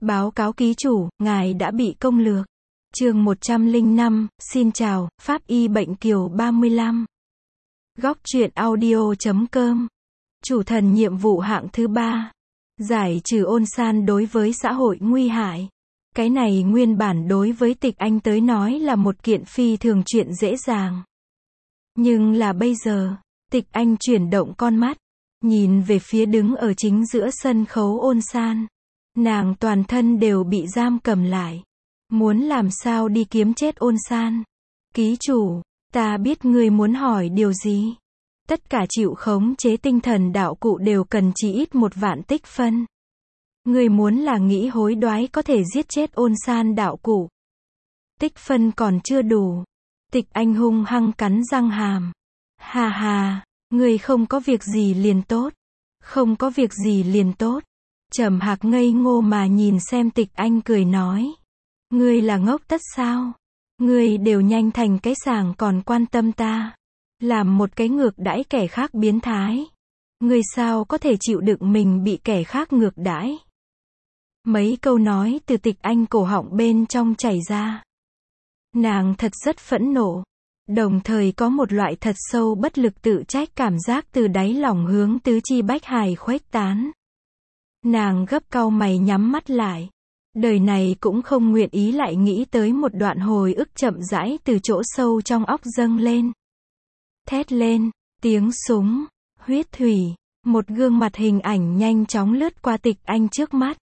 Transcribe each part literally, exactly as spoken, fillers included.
Báo cáo ký chủ, ngài đã bị công lược. Chương một trăm lẻ năm, xin chào, Pháp y bệnh kiều ba mươi lăm. Góc truyện audio chấm com. Chủ thần nhiệm vụ hạng thứ ba. Giải trừ ôn san đối với xã hội nguy hại. Cái này nguyên bản đối với Tịch Anh tới nói là một kiện phi thường chuyện dễ dàng. Nhưng là bây giờ, Tịch Anh chuyển động con mắt, nhìn về phía đứng ở chính giữa sân khấu ôn san. Nàng toàn thân đều bị giam cầm lại. Muốn làm sao đi kiếm chết ôn san. Ký chủ, ta biết ngươi muốn hỏi điều gì. Tất cả chịu khống chế tinh thần đạo cụ đều cần chỉ ít một vạn tích phân. Ngươi muốn là nghĩ hối đoái có thể giết chết ôn san đạo cụ. Tích phân còn chưa đủ. Tịch Anh hung hăng cắn răng hàm. Hà hà, ngươi không có việc gì liền tốt. Không có việc gì liền tốt. Trầm Hạc ngây ngô mà nhìn xem Tịch Anh cười nói. Ngươi là ngốc tất sao? Ngươi đều nhanh thành cái sàng còn quan tâm ta. Làm một cái ngược đãi kẻ khác biến thái. Ngươi sao có thể chịu đựng mình bị kẻ khác ngược đãi? Mấy câu nói từ Tịch Anh cổ họng bên trong chảy ra. Nàng thật rất phẫn nộ. Đồng thời có một loại thật sâu bất lực tự trách cảm giác từ đáy lòng hướng tứ chi bách hài khuếch tán. Nàng gấp cau mày nhắm mắt lại. Đời này cũng không nguyện ý lại nghĩ tới một đoạn hồi ức chậm rãi từ chỗ sâu trong óc dâng lên. Thét lên, tiếng súng, huyết thủy, một gương mặt hình ảnh nhanh chóng lướt qua Tịch Anh trước mắt.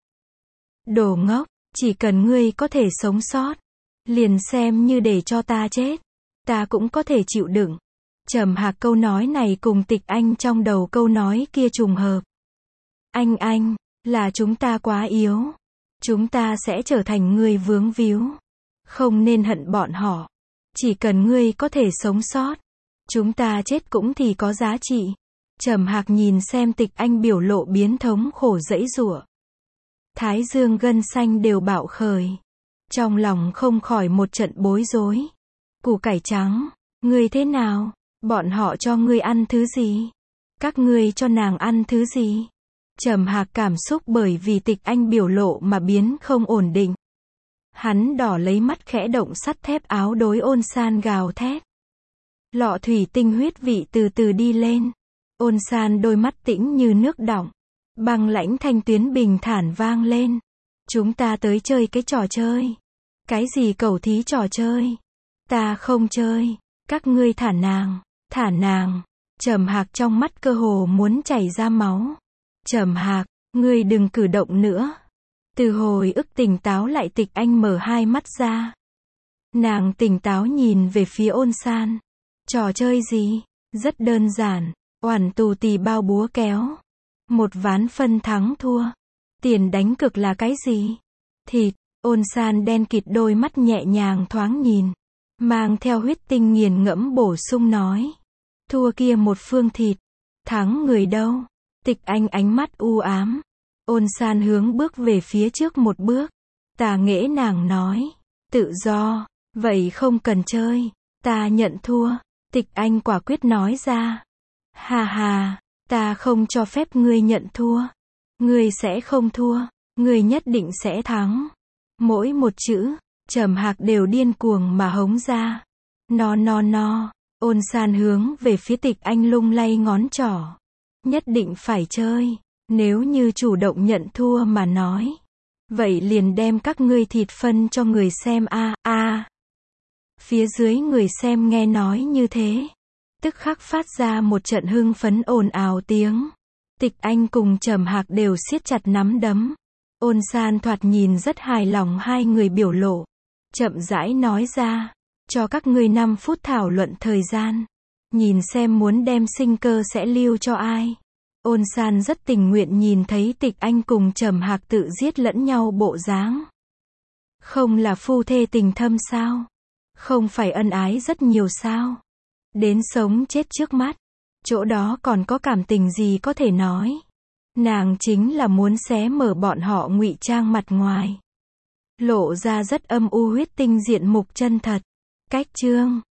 Đồ ngốc, chỉ cần ngươi có thể sống sót, liền xem như để cho ta chết, ta cũng có thể chịu đựng. Trầm Hạc câu nói này cùng Tịch Anh trong đầu câu nói kia trùng hợp. Anh anh, là chúng ta quá yếu. Chúng ta sẽ trở thành người vướng víu. Không nên hận bọn họ. Chỉ cần ngươi có thể sống sót, chúng ta chết cũng thì có giá trị. Trầm Hạc nhìn xem Tịch Anh biểu lộ biến thống khổ giãy giụa. Thái dương gân xanh đều bạo khởi. Trong lòng không khỏi một trận bối rối. Củ cải trắng, ngươi thế nào? Bọn họ cho ngươi ăn thứ gì? Các ngươi cho nàng ăn thứ gì? Trầm Hạc cảm xúc bởi vì Tịch Anh biểu lộ mà biến không ổn định. Hắn đỏ lấy mắt khẽ động sắt thép áo đối ôn san gào thét. Lọ thủy tinh huyết vị từ từ đi lên. Ôn san đôi mắt tĩnh như nước đọng. Băng lãnh thanh tuyến bình thản vang lên. Chúng ta tới chơi cái trò chơi. Cái gì cẩu thí trò chơi? Ta không chơi. Các ngươi thả nàng, thả nàng. Trầm Hạc trong mắt cơ hồ muốn chảy ra máu. Trầm Hạc, ngươi đừng cử động nữa. Từ hồi ức tỉnh táo lại Tịch Anh mở hai mắt ra. Nàng tỉnh táo nhìn về phía ôn san. Trò chơi gì? Rất đơn giản. Oản tù tì bao búa kéo. Một ván phân thắng thua. Tiền đánh cược là cái gì? Thịt. Ôn san đen kịt đôi mắt nhẹ nhàng thoáng nhìn. Mang theo huyết tinh nghiền ngẫm bổ sung nói. Thua kia một phương thịt. Thắng người đâu? Tịch Anh ánh mắt u ám. Ôn san hướng bước về phía trước một bước. Tà nghễ nàng nói. Tự do. Vậy không cần chơi. Ta nhận thua. Tịch Anh quả quyết nói ra. Hà hà. Ta không cho phép ngươi nhận thua. Ngươi sẽ không thua. Ngươi nhất định sẽ thắng. Mỗi một chữ, Trầm Hạc đều điên cuồng mà hống ra. No no no. Ôn san hướng về phía Tịch Anh lung lay ngón trỏ. Nhất định phải chơi. Nếu như chủ động nhận thua mà nói. Vậy liền đem các ngươi thịt phân cho người xem a a. Phía dưới người xem nghe nói như thế. Tức khắc phát ra một trận hưng phấn ồn ào tiếng. Tịch Anh cùng Trầm Hạc đều siết chặt nắm đấm. Ôn san thoạt nhìn rất hài lòng hai người biểu lộ. Chậm rãi nói ra. Cho các ngươi năm phút thảo luận thời gian. Nhìn xem muốn đem sinh cơ sẽ lưu cho ai. Ôn san rất tình nguyện nhìn thấy Tịch Anh cùng Trầm Hạc tự giết lẫn nhau bộ dáng. Không là phu thê tình thâm sao? Không phải ân ái rất nhiều sao? Đến sống chết trước mắt. Chỗ đó còn có cảm tình gì có thể nói. Nàng chính là muốn xé mở bọn họ ngụy trang mặt ngoài. Lộ ra rất âm u huyết tinh diện mục chân thật. Cách chương